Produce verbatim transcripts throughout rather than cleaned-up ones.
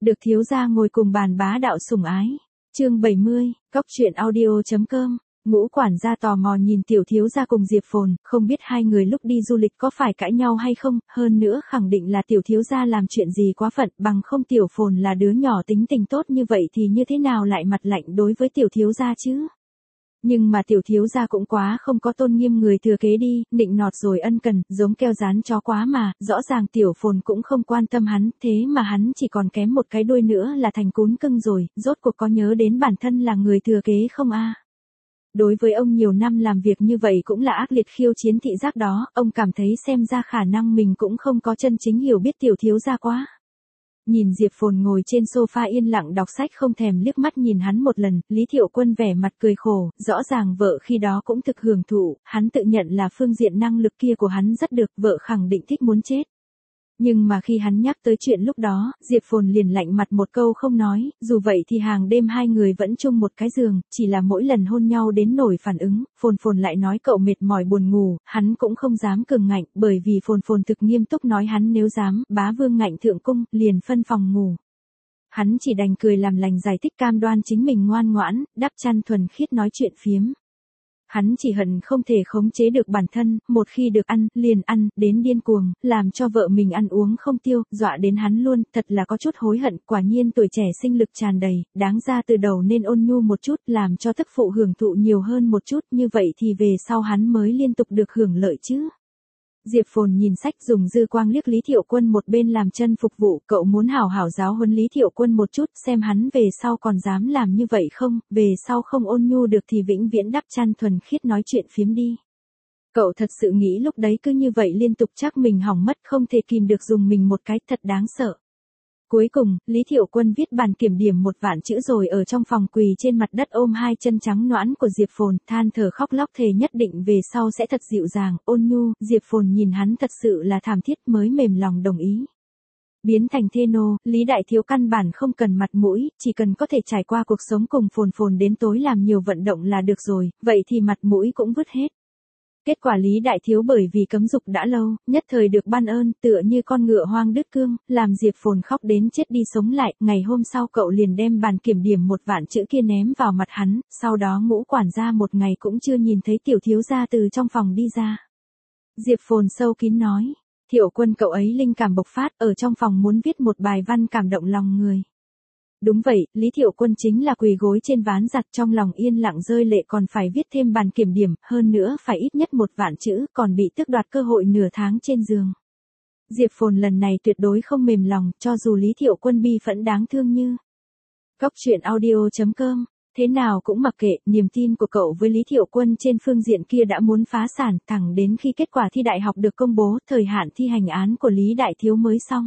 Được thiếu gia ngồi cùng bàn bá đạo sủng ái. Chương bảy mươi, Cóc truyện audio chấm com. Ngũ quản gia tò mò nhìn tiểu thiếu gia cùng Diệp Phồn, không biết hai người lúc đi du lịch có phải cãi nhau hay không, hơn nữa khẳng định là tiểu thiếu gia làm chuyện gì quá phận, bằng không tiểu Phồn là đứa nhỏ tính tình tốt như vậy thì như thế nào lại mặt lạnh đối với tiểu thiếu gia chứ? Nhưng mà tiểu thiếu gia cũng quá không có tôn nghiêm người thừa kế đi, nịnh nọt rồi ân cần, giống keo dán chó quá mà, rõ ràng tiểu Phồn cũng không quan tâm hắn, thế mà hắn chỉ còn kém một cái đuôi nữa là thành cún cưng rồi, rốt cuộc có nhớ đến bản thân là người thừa kế không a? Đối với ông nhiều năm làm việc như vậy cũng là ác liệt khiêu chiến thị giác đó, ông cảm thấy xem ra khả năng mình cũng không có chân chính hiểu biết tiểu thiếu gia quá. Nhìn Diệp Phồn ngồi trên sofa yên lặng đọc sách không thèm liếc mắt nhìn hắn một lần, Lý Thiệu Quân vẻ mặt cười khổ, rõ ràng vợ khi đó cũng thực hưởng thụ, hắn tự nhận là phương diện năng lực kia của hắn rất được, vợ khẳng định thích muốn chết. Nhưng mà khi hắn nhắc tới chuyện lúc đó, Diệp Phồn liền lạnh mặt một câu không nói, dù vậy thì hàng đêm hai người vẫn chung một cái giường, chỉ là mỗi lần hôn nhau đến nổi phản ứng, Phồn Phồn lại nói cậu mệt mỏi buồn ngủ, hắn cũng không dám cường ngạnh, bởi vì Phồn Phồn thực nghiêm túc nói hắn nếu dám, bá vương ngạnh thượng cung, liền phân phòng ngủ. Hắn chỉ đành cười làm lành giải thích cam đoan chính mình ngoan ngoãn, đắp chăn thuần khiết nói chuyện phiếm. Hắn chỉ hận không thể khống chế được bản thân, một khi được ăn, liền ăn, đến điên cuồng, làm cho vợ mình ăn uống không tiêu, dọa đến hắn luôn, thật là có chút hối hận, quả nhiên tuổi trẻ sinh lực tràn đầy, đáng ra từ đầu nên ôn nhu một chút, làm cho tức phụ hưởng thụ nhiều hơn một chút, như vậy thì về sau hắn mới liên tục được hưởng lợi chứ. Diệp Phồn nhìn sách dùng dư quang liếc Lý Thiệu Quân một bên làm chân phục vụ, cậu muốn hảo hảo giáo huấn Lý Thiệu Quân một chút, xem hắn về sau còn dám làm như vậy không, về sau không ôn nhu được thì vĩnh viễn đắp chăn thuần khiết nói chuyện phiếm đi. Cậu thật sự nghĩ lúc đấy cứ như vậy liên tục chắc mình hỏng mất không thể kìm được dùng mình một cái, thật đáng sợ. Cuối cùng, Lý Thiệu Quân viết bàn kiểm điểm một vạn chữ rồi ở trong phòng quỳ trên mặt đất ôm hai chân trắng nõn của Diệp Phồn, than thở khóc lóc thề nhất định về sau sẽ thật dịu dàng, ôn nhu, Diệp Phồn nhìn hắn thật sự là thảm thiết mới mềm lòng đồng ý. Biến thành thê nô, Lý Đại Thiếu căn bản không cần mặt mũi, chỉ cần có thể trải qua cuộc sống cùng Phồn Phồn đến tối làm nhiều vận động là được rồi, vậy thì mặt mũi cũng vứt hết. Kết quả Lý Đại Thiếu bởi vì cấm dục đã lâu, nhất thời được ban ơn, tựa như con ngựa hoang đứt cương, làm Diệp Phồn khóc đến chết đi sống lại, ngày hôm sau cậu liền đem bàn kiểm điểm một vạn chữ kia ném vào mặt hắn, sau đó Ngũ quản gia một ngày cũng chưa nhìn thấy tiểu thiếu gia từ trong phòng đi ra. Diệp Phồn sâu kín nói, Thiệu Quân cậu ấy linh cảm bộc phát, ở trong phòng muốn viết một bài văn cảm động lòng người. Đúng vậy, Lý Thiệu Quân chính là quỳ gối trên ván giặt trong lòng yên lặng rơi lệ còn phải viết thêm bàn kiểm điểm, hơn nữa phải ít nhất một vạn chữ, còn bị tước đoạt cơ hội nửa tháng trên giường. Diệp Phồn lần này tuyệt đối không mềm lòng, cho dù Lý Thiệu Quân bi phẫn đáng thương như. Cóc truyện audio chấm com, thế nào cũng mặc kệ, niềm tin của cậu với Lý Thiệu Quân trên phương diện kia đã muốn phá sản, thẳng đến khi kết quả thi đại học được công bố, thời hạn thi hành án của Lý Đại Thiếu mới xong.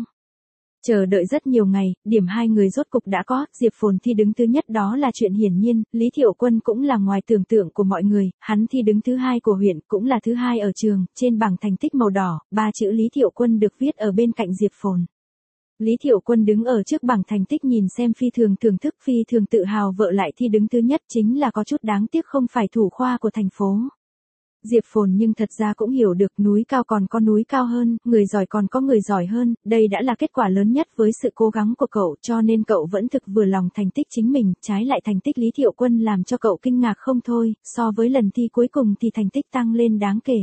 Chờ đợi rất nhiều ngày, điểm hai người rốt cục đã có, Diệp Phồn thi đứng thứ nhất đó là chuyện hiển nhiên, Lý Thiệu Quân cũng là ngoài tưởng tượng của mọi người, hắn thi đứng thứ hai của huyện, cũng là thứ hai ở trường, trên bảng thành tích màu đỏ, ba chữ Lý Thiệu Quân được viết ở bên cạnh Diệp Phồn. Lý Thiệu Quân đứng ở trước bảng thành tích nhìn xem phi thường thưởng thức phi thường tự hào vợ lại thi đứng thứ nhất chính là có chút đáng tiếc không phải thủ khoa của thành phố. Diệp Phồn nhưng thật ra cũng hiểu được núi cao còn có núi cao hơn, người giỏi còn có người giỏi hơn, đây đã là kết quả lớn nhất với sự cố gắng của cậu cho nên cậu vẫn thực vừa lòng thành tích chính mình, trái lại thành tích Lý Thiệu Quân làm cho cậu kinh ngạc không thôi, so với lần thi cuối cùng thì thành tích tăng lên đáng kể.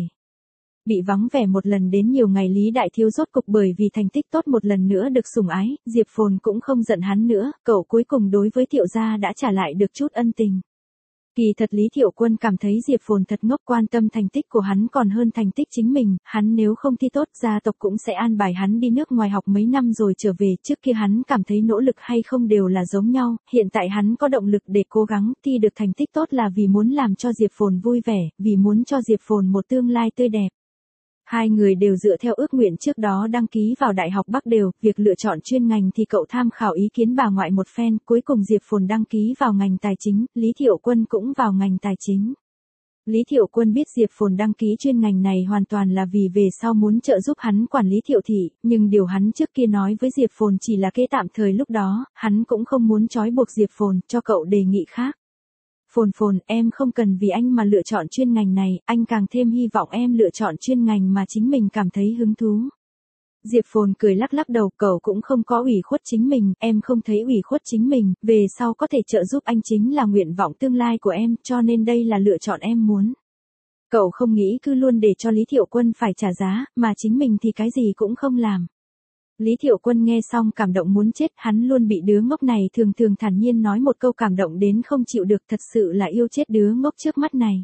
Bị vắng vẻ một lần đến nhiều ngày Lý Đại Thiếu rốt cục bởi vì thành tích tốt một lần nữa được sủng ái, Diệp Phồn cũng không giận hắn nữa, cậu cuối cùng đối với Thiệu gia đã trả lại được chút ân tình. Kỳ thật Lý Thiệu Quân cảm thấy Diệp Phồn thật ngốc quan tâm thành tích của hắn còn hơn thành tích chính mình, hắn nếu không thi tốt gia tộc cũng sẽ an bài hắn đi nước ngoài học mấy năm rồi trở về, trước kia hắn cảm thấy nỗ lực hay không đều là giống nhau, hiện tại hắn có động lực để cố gắng, thi được thành tích tốt là vì muốn làm cho Diệp Phồn vui vẻ, vì muốn cho Diệp Phồn một tương lai tươi đẹp. Hai người đều dựa theo ước nguyện trước đó đăng ký vào Đại học Bắc đều, việc lựa chọn chuyên ngành thì cậu tham khảo ý kiến bà ngoại một phen, cuối cùng Diệp Phồn đăng ký vào ngành tài chính, Lý Thiệu Quân cũng vào ngành tài chính. Lý Thiệu Quân biết Diệp Phồn đăng ký chuyên ngành này hoàn toàn là vì về sau muốn trợ giúp hắn quản lý Thiệu thị, nhưng điều hắn trước kia nói với Diệp Phồn chỉ là kế tạm thời lúc đó, hắn cũng không muốn trói buộc Diệp Phồn, cho cậu đề nghị khác. Phồn Phồn, em không cần vì anh mà lựa chọn chuyên ngành này, anh càng thêm hy vọng em lựa chọn chuyên ngành mà chính mình cảm thấy hứng thú. Diệp Phồn cười lắc lắc đầu, cậu cũng không có ủy khuất chính mình, em không thấy ủy khuất chính mình, về sau có thể trợ giúp anh chính là nguyện vọng tương lai của em, cho nên đây là lựa chọn em muốn. Cậu không nghĩ cứ luôn để cho Lý Thiệu Quân phải trả giá, mà chính mình thì cái gì cũng không làm. Lý Thiệu Quân nghe xong cảm động muốn chết, hắn luôn bị đứa ngốc này thường thường thản nhiên nói một câu cảm động đến không chịu được, thật sự là yêu chết đứa ngốc trước mắt này.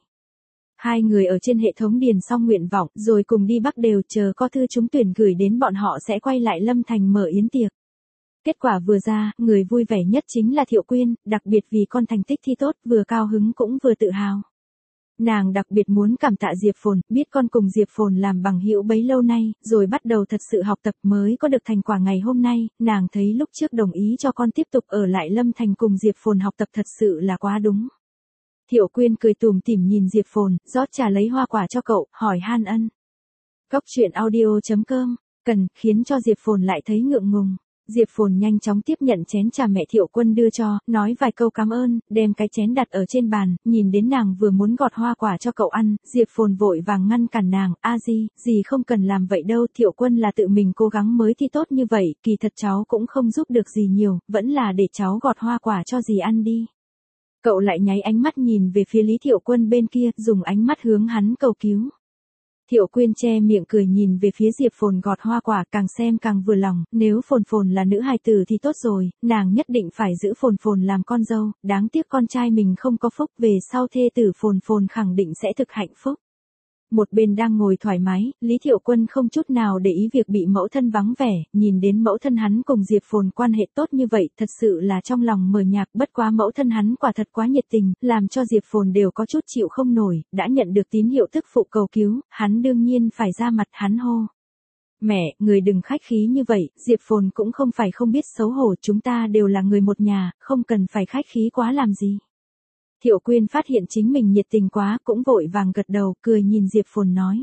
Hai người ở trên hệ thống điền xong nguyện vọng, rồi cùng đi Bắc Đều, chờ có thư trúng tuyển gửi đến bọn họ sẽ quay lại Lâm Thành mở yến tiệc. Kết quả vừa ra, người vui vẻ nhất chính là Thiệu Quyên, đặc biệt vì con thành tích thi tốt, vừa cao hứng cũng vừa tự hào. Nàng đặc biệt muốn cảm tạ Diệp Phồn, biết con cùng Diệp Phồn làm bằng hữu bấy lâu nay, rồi bắt đầu thật sự học tập mới có được thành quả ngày hôm nay, nàng thấy lúc trước đồng ý cho con tiếp tục ở lại Lâm Thành cùng Diệp Phồn học tập thật sự là quá đúng. Thiệu Quyên cười tủm tỉm nhìn Diệp Phồn, rót trà lấy hoa quả cho cậu, hỏi han ân. Cóc truyện audio chấm com, cần, khiến cho Diệp Phồn lại thấy ngượng ngùng. Diệp Phồn nhanh chóng tiếp nhận chén trà mẹ Thiệu Quân đưa cho, nói vài câu cảm ơn, đem cái chén đặt ở trên bàn, nhìn đến nàng vừa muốn gọt hoa quả cho cậu ăn, Diệp Phồn vội vàng ngăn cản nàng, a di, dì không cần làm vậy đâu, Thiệu Quân là tự mình cố gắng mới thi tốt như vậy, kỳ thật cháu cũng không giúp được gì nhiều, vẫn là để cháu gọt hoa quả cho dì ăn đi. Cậu lại nháy ánh mắt nhìn về phía Lý Thiệu Quân bên kia, dùng ánh mắt hướng hắn cầu cứu. Thiệu Quyên che miệng cười nhìn về phía Diệp Phồn gọt hoa quả, càng xem càng vừa lòng, nếu Phồn Phồn là nữ hài tử thì tốt rồi, nàng nhất định phải giữ Phồn Phồn làm con dâu, đáng tiếc con trai mình không có phúc, về sau thê tử Phồn Phồn khẳng định sẽ thực hạnh phúc. Một bên đang ngồi thoải mái, Lý Thiệu Quân không chút nào để ý việc bị mẫu thân vắng vẻ, nhìn đến mẫu thân hắn cùng Diệp Phồn quan hệ tốt như vậy, thật sự là trong lòng mờ nhạt, bất quá mẫu thân hắn quả thật quá nhiệt tình, làm cho Diệp Phồn đều có chút chịu không nổi, đã nhận được tín hiệu tức phụ cầu cứu, hắn đương nhiên phải ra mặt, hắn hô. Mẹ, người đừng khách khí như vậy, Diệp Phồn cũng không phải không biết xấu hổ, chúng ta đều là người một nhà, không cần phải khách khí quá làm gì. Thiệu Quyên phát hiện chính mình nhiệt tình quá, cũng vội vàng gật đầu, cười nhìn Diệp Phồn nói.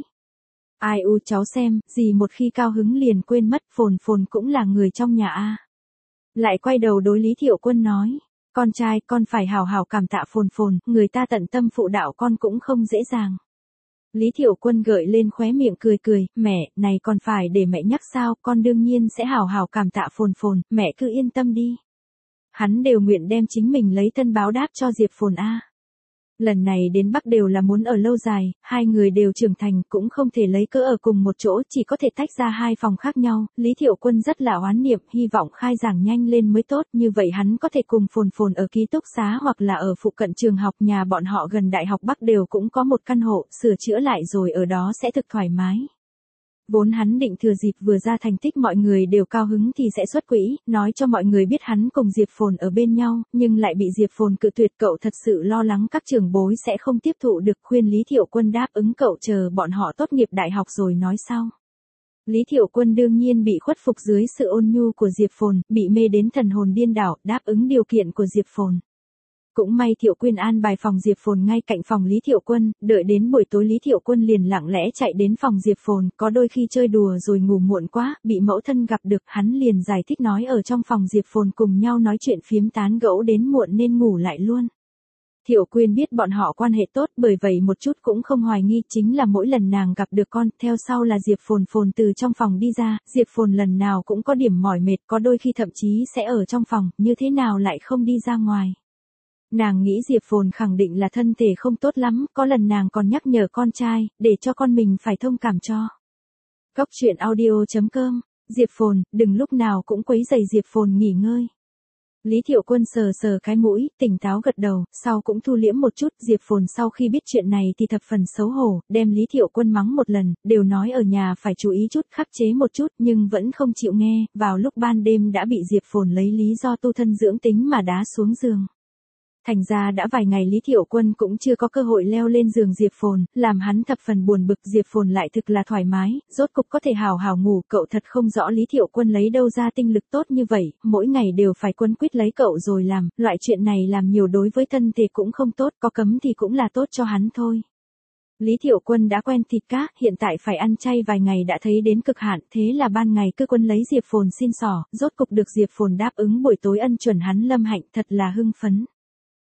Ai u cháu xem, gì một khi cao hứng liền quên mất, Phồn Phồn cũng là người trong nhà a. Lại quay đầu đối Lý Thiệu Quân nói, con trai, con phải hào hào cảm tạ Phồn Phồn, người ta tận tâm phụ đạo con cũng không dễ dàng. Lý Thiệu Quân gợi lên khóe miệng cười cười, mẹ, này còn phải để mẹ nhắc sao, con đương nhiên sẽ hào hào cảm tạ Phồn Phồn, mẹ cứ yên tâm đi. Hắn đều nguyện đem chính mình lấy thân báo đáp cho Diệp Phồn a. Lần này đến Bắc đều là muốn ở lâu dài, hai người đều trưởng thành, cũng không thể lấy cớ ở cùng một chỗ, chỉ có thể tách ra hai phòng khác nhau, Lý Thiệu Quân rất là oán niệm, hy vọng khai giảng nhanh lên mới tốt, như vậy hắn có thể cùng Phồn Phồn ở ký túc xá hoặc là ở phụ cận trường học, nhà bọn họ gần Đại học Bắc đều cũng có một căn hộ, sửa chữa lại rồi ở đó sẽ thực thoải mái. Vốn hắn định thừa dịp vừa ra thành tích mọi người đều cao hứng thì sẽ xuất quỹ, nói cho mọi người biết hắn cùng Diệp Phồn ở bên nhau, nhưng lại bị Diệp Phồn cự tuyệt, cậu thật sự lo lắng các trưởng bối sẽ không tiếp thụ được, khuyên Lý Thiệu Quân đáp ứng cậu chờ bọn họ tốt nghiệp đại học rồi nói sau. Lý Thiệu Quân đương nhiên bị khuất phục dưới sự ôn nhu của Diệp Phồn, bị mê đến thần hồn điên đảo, đáp ứng điều kiện của Diệp Phồn. Cũng may Thiệu Quyên an bài phòng Diệp Phồn ngay cạnh phòng Lý Thiệu Quân, đợi đến buổi tối Lý Thiệu Quân liền lặng lẽ chạy đến phòng Diệp Phồn, có đôi khi chơi đùa rồi ngủ muộn quá, bị mẫu thân gặp được, hắn liền giải thích nói ở trong phòng Diệp Phồn cùng nhau nói chuyện phiếm tán gẫu đến muộn nên ngủ lại luôn. Thiệu Quyên biết bọn họ quan hệ tốt, bởi vậy một chút cũng không hoài nghi, chính là mỗi lần nàng gặp được con, theo sau là Diệp Phồn Phồn từ trong phòng đi ra, Diệp Phồn lần nào cũng có điểm mỏi mệt, có đôi khi thậm chí sẽ ở trong phòng, như thế nào lại không đi ra ngoài. Nàng nghĩ Diệp Phồn khẳng định là thân thể không tốt lắm, có lần nàng còn nhắc nhở con trai, để cho con mình phải thông cảm cho. Cóc truyện audio chấm com, Diệp Phồn, đừng lúc nào cũng quấy rầy Diệp Phồn nghỉ ngơi. Lý Thiệu Quân sờ sờ cái mũi, tỉnh táo gật đầu, sau cũng thu liễm một chút, Diệp Phồn sau khi biết chuyện này thì thập phần xấu hổ, đem Lý Thiệu Quân mắng một lần, đều nói ở nhà phải chú ý chút, khắc chế một chút, nhưng vẫn không chịu nghe, vào lúc ban đêm đã bị Diệp Phồn lấy lý do tu thân dưỡng tính mà đá xuống giường. Thành ra đã vài ngày Lý Thiệu Quân cũng chưa có cơ hội leo lên giường Diệp Phồn, làm hắn thập phần buồn bực, Diệp Phồn lại thực là thoải mái, rốt cục có thể hào hào ngủ, cậu thật không rõ Lý Thiệu Quân lấy đâu ra tinh lực tốt như vậy, mỗi ngày đều phải quấn quýt lấy cậu rồi làm, loại chuyện này làm nhiều đối với thân thể cũng không tốt, có cấm thì cũng là tốt cho hắn thôi. Lý Thiệu Quân đã quen thịt cá, hiện tại phải ăn chay vài ngày đã thấy đến cực hạn, thế là ban ngày cứ quân lấy Diệp Phồn xin xỏ, rốt cục được Diệp Phồn đáp ứng buổi tối ân chuẩn hắn lâm hạnh, thật là hưng phấn.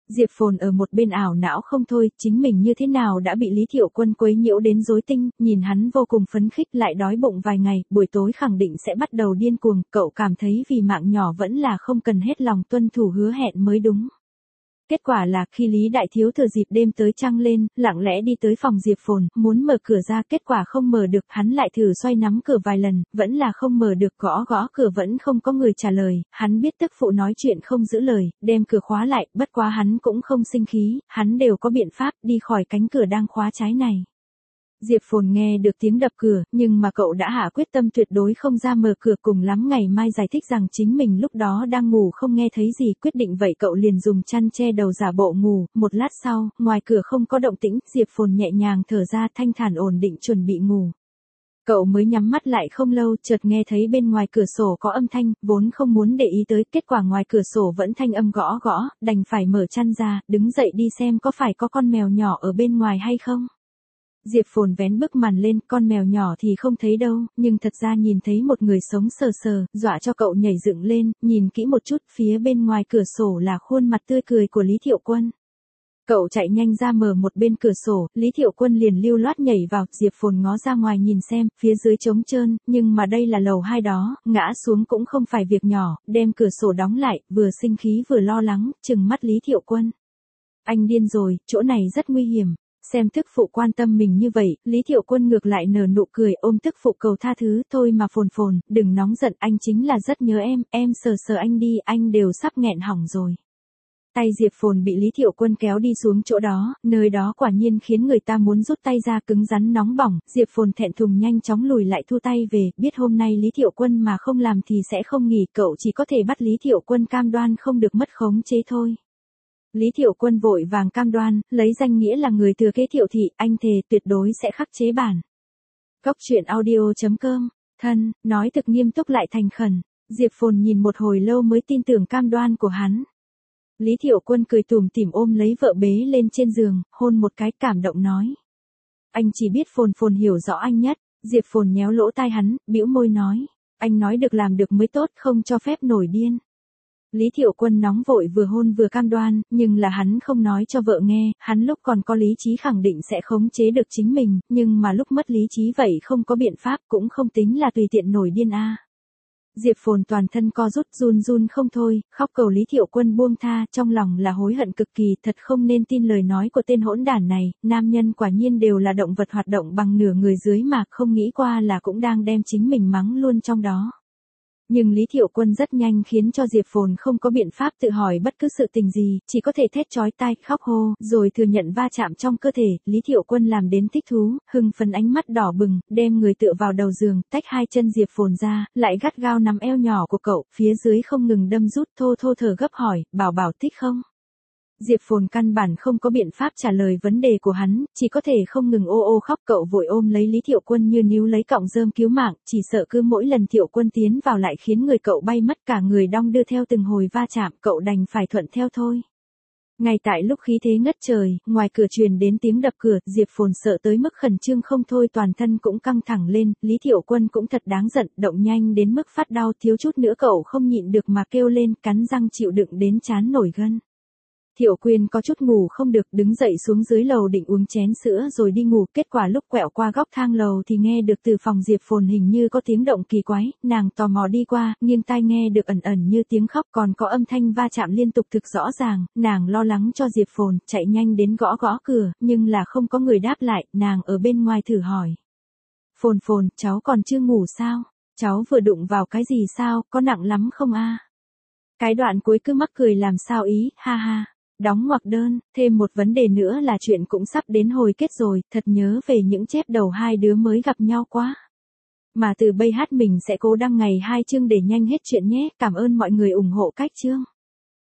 Diệp Phồn ở một bên ảo não không thôi, chính mình như thế nào đã bị Lý Thiệu Quân quấy nhiễu đến rối tinh, nhìn hắn vô cùng phấn khích lại đói bụng vài ngày, buổi tối khẳng định sẽ bắt đầu điên cuồng, cậu cảm thấy vì mạng nhỏ vẫn là không cần hết lòng tuân thủ hứa hẹn mới đúng. Kết quả là khi Lý Đại Thiếu thừa dịp đêm tới trăng lên, lặng lẽ đi tới phòng Diệp Phồn, muốn mở cửa ra, kết quả không mở được, hắn lại thử xoay nắm cửa vài lần, vẫn là không mở được, gõ gõ cửa vẫn không có người trả lời, hắn biết tức phụ nói chuyện không giữ lời, đem cửa khóa lại, bất quá hắn cũng không sinh khí, hắn đều có biện pháp, đi khỏi cánh cửa đang khóa trái này. Diệp Phồn nghe được tiếng đập cửa, nhưng mà cậu đã hạ quyết tâm tuyệt đối không ra mở cửa, cùng lắm ngày mai giải thích rằng chính mình lúc đó đang ngủ không nghe thấy gì, quyết định vậy cậu liền dùng chăn che đầu giả bộ ngủ, một lát sau, ngoài cửa không có động tĩnh, Diệp Phồn nhẹ nhàng thở ra thanh thản ổn định chuẩn bị ngủ. Cậu mới nhắm mắt lại không lâu, chợt nghe thấy bên ngoài cửa sổ có âm thanh, vốn không muốn để ý tới, kết quả ngoài cửa sổ vẫn thanh âm gõ gõ, đành phải mở chăn ra, đứng dậy đi xem có phải có con mèo nhỏ ở bên ngoài hay không. Diệp Phồn vén bức màn lên, con mèo nhỏ thì không thấy đâu, nhưng thật ra nhìn thấy một người sống sờ sờ, dọa cho cậu nhảy dựng lên, nhìn kỹ một chút, phía bên ngoài cửa sổ là khuôn mặt tươi cười của Lý Thiệu Quân. Cậu chạy nhanh ra mở một bên cửa sổ, Lý Thiệu Quân liền lưu loát nhảy vào, Diệp Phồn ngó ra ngoài nhìn xem, phía dưới trống trơn, nhưng mà đây là lầu hai đó, ngã xuống cũng không phải việc nhỏ, đem cửa sổ đóng lại, vừa sinh khí vừa lo lắng, trừng mắt Lý Thiệu Quân. Anh điên rồi, chỗ này rất nguy hiểm. Xem tức phụ quan tâm mình như vậy, Lý Thiệu Quân ngược lại nở nụ cười, ôm tức phụ cầu tha thứ, thôi mà Phồn Phồn, đừng nóng giận, anh chính là rất nhớ em, em sờ sờ anh đi, anh đều sắp nghẹn hỏng rồi. Tay Diệp Phồn bị Lý Thiệu Quân kéo đi xuống chỗ đó, nơi đó quả nhiên khiến người ta muốn rút tay ra, cứng rắn nóng bỏng, Diệp Phồn thẹn thùng nhanh chóng lùi lại thu tay về, biết hôm nay Lý Thiệu Quân mà không làm thì sẽ không nghỉ, cậu chỉ có thể bắt Lý Thiệu Quân cam đoan không được mất khống chế thôi. Lý Thiệu Quân vội vàng cam đoan, lấy danh nghĩa là người thừa kế Thiệu thị, anh thề tuyệt đối sẽ khắc chế bản. Góc truyện audio chấm com, thân, nói thực nghiêm túc lại thành khẩn, Diệp Phồn nhìn một hồi lâu mới tin tưởng cam đoan của hắn. Lý Thiệu Quân cười tủm tỉm ôm lấy vợ bế lên trên giường, hôn một cái cảm động nói. Anh chỉ biết Phồn Phồn hiểu rõ anh nhất, Diệp Phồn nhéo lỗ tai hắn, bĩu môi nói. Anh nói được làm được mới tốt, không cho phép nổi điên. Lý Thiệu Quân nóng vội vừa hôn vừa cam đoan, nhưng là hắn không nói cho vợ nghe, hắn lúc còn có lý trí khẳng định sẽ khống chế được chính mình, nhưng mà lúc mất lý trí vậy không có biện pháp, cũng không tính là tùy tiện nổi điên a. À. Diệp Phồn toàn thân co rút run run không thôi, khóc cầu Lý Thiệu Quân buông tha, trong lòng là hối hận cực kỳ, thật không nên tin lời nói của tên hỗn đản này, nam nhân quả nhiên đều là động vật hoạt động bằng nửa người dưới mà, không nghĩ qua là cũng đang đem chính mình mắng luôn trong đó. Nhưng Lý Thiệu Quân rất nhanh khiến cho Diệp Phồn không có biện pháp tự hỏi bất cứ sự tình gì, chỉ có thể thét chói tai, khóc hô, rồi thừa nhận va chạm trong cơ thể, Lý Thiệu Quân làm đến thích thú, hưng phấn ánh mắt đỏ bừng, đem người tựa vào đầu giường, tách hai chân Diệp Phồn ra, lại gắt gao nắm eo nhỏ của cậu, phía dưới không ngừng đâm rút, thô thô thở gấp hỏi, bảo bảo thích không? Diệp Phồn căn bản không có biện pháp trả lời vấn đề của hắn, chỉ có thể không ngừng ô ô khóc, cậu vội ôm lấy Lý Thiệu Quân như níu lấy cọng rơm cứu mạng, chỉ sợ cứ mỗi lần Thiệu Quân tiến vào lại khiến người cậu bay mất, cả người đong đưa theo từng hồi va chạm, cậu đành phải thuận theo thôi. Ngay tại lúc khí thế ngất trời, ngoài cửa truyền đến tiếng đập cửa, Diệp Phồn sợ tới mức khẩn trương không thôi, toàn thân cũng căng thẳng lên, Lý Thiệu Quân cũng thật đáng giận, động nhanh đến mức phát đau, thiếu chút nữa cậu không nhịn được mà kêu lên, cắn răng chịu đựng đến trán nổi gân. Thiệu Quyên có chút ngủ không được, đứng dậy xuống dưới lầu định uống chén sữa rồi đi ngủ, kết quả lúc quẹo qua góc thang lầu thì nghe được từ phòng Diệp Phồn hình như có tiếng động kỳ quái, nàng tò mò đi qua, nghiêng tai nghe được ẩn ẩn như tiếng khóc, còn có âm thanh va chạm liên tục thực rõ ràng, nàng lo lắng cho Diệp Phồn, chạy nhanh đến gõ gõ cửa, nhưng là không có người đáp lại, nàng ở bên ngoài thử hỏi. Phồn Phồn, cháu còn chưa ngủ sao? Cháu vừa đụng vào cái gì sao, có nặng lắm không a? Cái đoạn cuối cứ mắc cười làm sao ý, ha ha. Đóng ngoặc đơn, thêm một vấn đề nữa là chuyện cũng sắp đến hồi kết rồi, thật nhớ về những chép đầu hai đứa mới gặp nhau quá. Mà từ bây hát mình sẽ cố đăng ngày hai chương để nhanh hết chuyện nhé, cảm ơn mọi người ủng hộ cách chương.